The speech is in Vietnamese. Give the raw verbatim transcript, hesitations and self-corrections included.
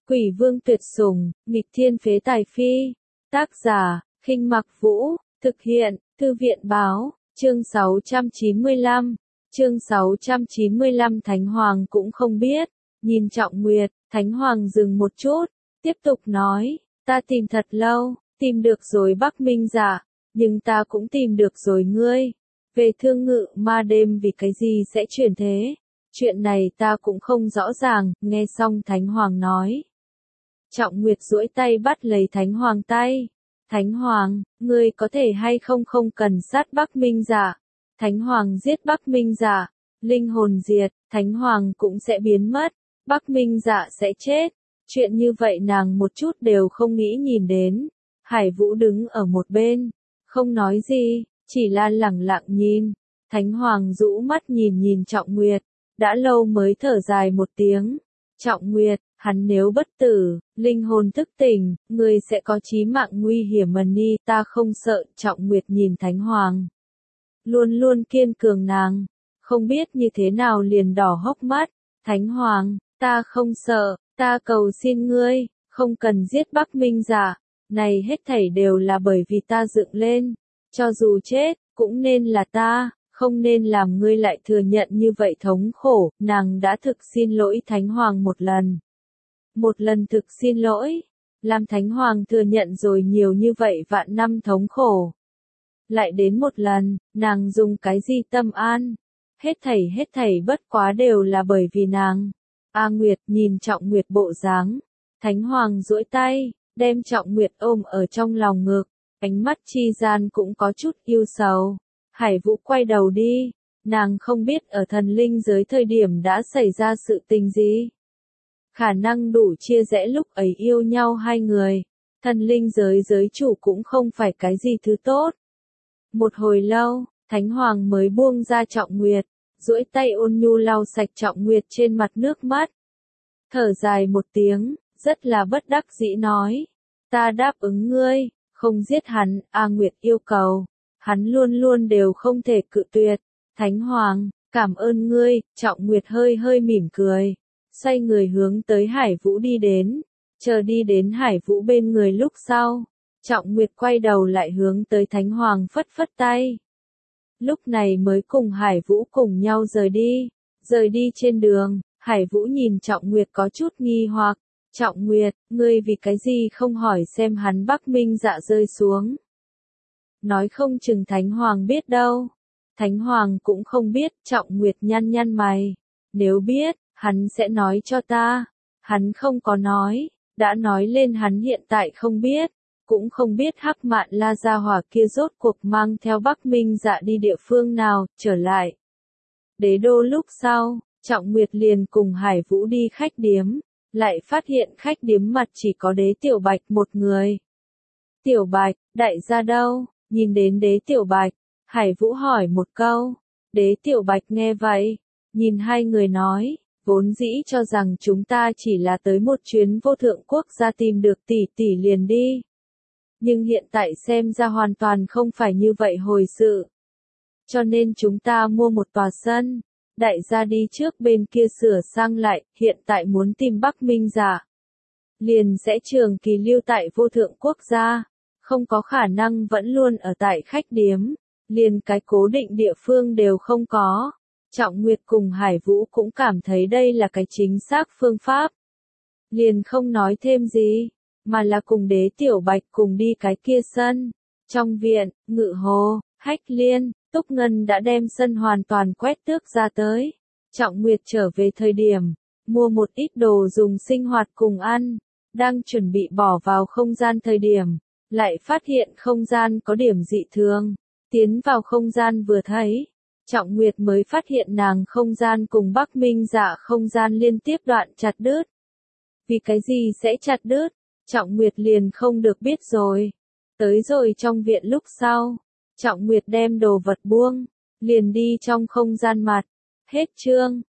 Quỷ vương tuyệt sủng, nghịch thiên phế tài phi. Tác giả, Khinh Mặc Vũ, thực hiện, Thư viện báo, chương sáu trăm chín mươi lăm. Chương sáu trăm chín mươi lăm Thánh Hoàng cũng không biết, nhìn Trọng Nguyệt, Thánh Hoàng dừng một chút, tiếp tục nói, ta tìm thật lâu, tìm được rồi Bắc Minh Dạ, nhưng ta cũng tìm được rồi ngươi. Về Thương Ngự Ma đêm vì cái gì sẽ chuyển thế? Chuyện này ta cũng không rõ ràng, nghe xong Thánh Hoàng nói. Trọng Nguyệt duỗi tay bắt lấy Thánh Hoàng tay. Thánh Hoàng, ngươi có thể hay không không cần sát Bắc Minh Dạ. Thánh Hoàng giết Bắc Minh Dạ, linh hồn diệt, Thánh Hoàng cũng sẽ biến mất, Bắc Minh Dạ sẽ chết. Chuyện như vậy nàng một chút đều không nghĩ nhìn đến. Hải Vũ đứng ở một bên, không nói gì, chỉ là lẳng lặng nhìn. Thánh Hoàng rũ mắt nhìn nhìn Trọng Nguyệt, đã lâu mới thở dài một tiếng. Trọng Nguyệt, hắn nếu bất tử, linh hồn thức tỉnh, ngươi sẽ có chí mạng nguy hiểm mần ni, ta không sợ. Trọng Nguyệt nhìn Thánh Hoàng, luôn luôn kiên cường nàng, không biết như thế nào liền đỏ hốc mắt. Thánh Hoàng, ta không sợ, ta cầu xin ngươi, không cần giết Bắc Minh Dạ, này hết thảy đều là bởi vì ta dựng lên, cho dù chết, cũng nên là ta, không nên làm ngươi lại thừa nhận như vậy thống khổ. Nàng đã thực xin lỗi Thánh Hoàng một lần. Một lần thực xin lỗi, làm Thánh Hoàng thừa nhận rồi nhiều như vậy vạn năm thống khổ. Lại đến một lần, nàng dùng cái gì tâm an? Hết thảy hết thảy bất quá đều là bởi vì nàng. A Nguyệt nhìn Trọng Nguyệt bộ dáng, Thánh Hoàng duỗi tay, đem Trọng Nguyệt ôm ở trong lòng ngực, ánh mắt chi gian cũng có chút yêu sầu. Hải Vũ quay đầu đi, nàng không biết ở thần linh giới thời điểm đã xảy ra sự tình gì. Khả năng đủ chia rẽ lúc ấy yêu nhau hai người, thần linh giới giới chủ cũng không phải cái gì thứ tốt. Một hồi lâu, Thánh Hoàng mới buông ra Trọng Nguyệt, duỗi tay ôn nhu lau sạch Trọng Nguyệt trên mặt nước mắt. Thở dài một tiếng, rất là bất đắc dĩ nói, ta đáp ứng ngươi, không giết hắn. A Nguyệt yêu cầu, hắn luôn luôn đều không thể cự tuyệt. Thánh Hoàng, cảm ơn ngươi. Trọng Nguyệt hơi hơi mỉm cười, xoay người hướng tới Hải Vũ đi đến. Chờ đi đến Hải Vũ bên người lúc sau, Trọng Nguyệt quay đầu lại hướng tới Thánh Hoàng phất phất tay. Lúc này mới cùng Hải Vũ cùng nhau rời đi. Rời đi trên đường, Hải Vũ nhìn Trọng Nguyệt có chút nghi hoặc. Trọng Nguyệt, ngươi vì cái gì không hỏi xem hắn Bắc Minh Dạ rơi xuống? Nói không chừng Thánh Hoàng biết đâu. Thánh Hoàng cũng không biết. Trọng Nguyệt nhăn nhăn mày. Nếu biết, hắn sẽ nói cho ta. Hắn không có nói, đã nói lên hắn hiện tại không biết. Cũng không biết Hắc Mạn La gia hỏa kia rốt cuộc mang theo Bắc Minh Dạ đi địa phương nào, trở lại. Đế đô lúc sau, Trọng Nguyệt liền cùng Hải Vũ đi khách điếm, lại phát hiện khách điếm mặt chỉ có Đế Tiểu Bạch một người. Tiểu Bạch, đại gia đâu? Nhìn đến Đế Tiểu Bạch, Hải Vũ hỏi một câu. Đế Tiểu Bạch nghe vậy, nhìn hai người nói, vốn dĩ cho rằng chúng ta chỉ là tới một chuyến vô thượng quốc gia tìm được tỷ tỷ liền đi. Nhưng hiện tại xem ra hoàn toàn không phải như vậy hồi sự. Cho nên chúng ta mua một tòa sân, đại gia đi trước bên kia sửa sang lại, hiện tại muốn tìm Bắc Minh Dạ. Liền sẽ trường kỳ lưu tại vô thượng quốc gia, không có khả năng vẫn luôn ở tại khách điếm, liền cái cố định địa phương đều không có. Trọng Nguyệt cùng Hải Vũ cũng cảm thấy đây là cái chính xác phương pháp. Liền không nói thêm gì, mà là cùng Đế Tiểu Bạch cùng đi cái kia sân. Trong viện, Ngự Hồ, Hách Liên, Túc Ngân đã đem sân hoàn toàn quét tước ra tới. Trọng Nguyệt trở về thời điểm, mua một ít đồ dùng sinh hoạt cùng ăn, đang chuẩn bị bỏ vào không gian thời điểm, lại phát hiện không gian có điểm dị thường. Tiến vào không gian vừa thấy, Trọng Nguyệt mới phát hiện nàng không gian cùng Bắc Minh Dạ không gian liên tiếp đoạn chặt đứt. Vì cái gì sẽ chặt đứt? Trọng Nguyệt liền không được biết rồi. Tới rồi trong viện lúc sau, Trọng Nguyệt đem đồ vật buông, liền đi trong không gian mặt. Hết chương.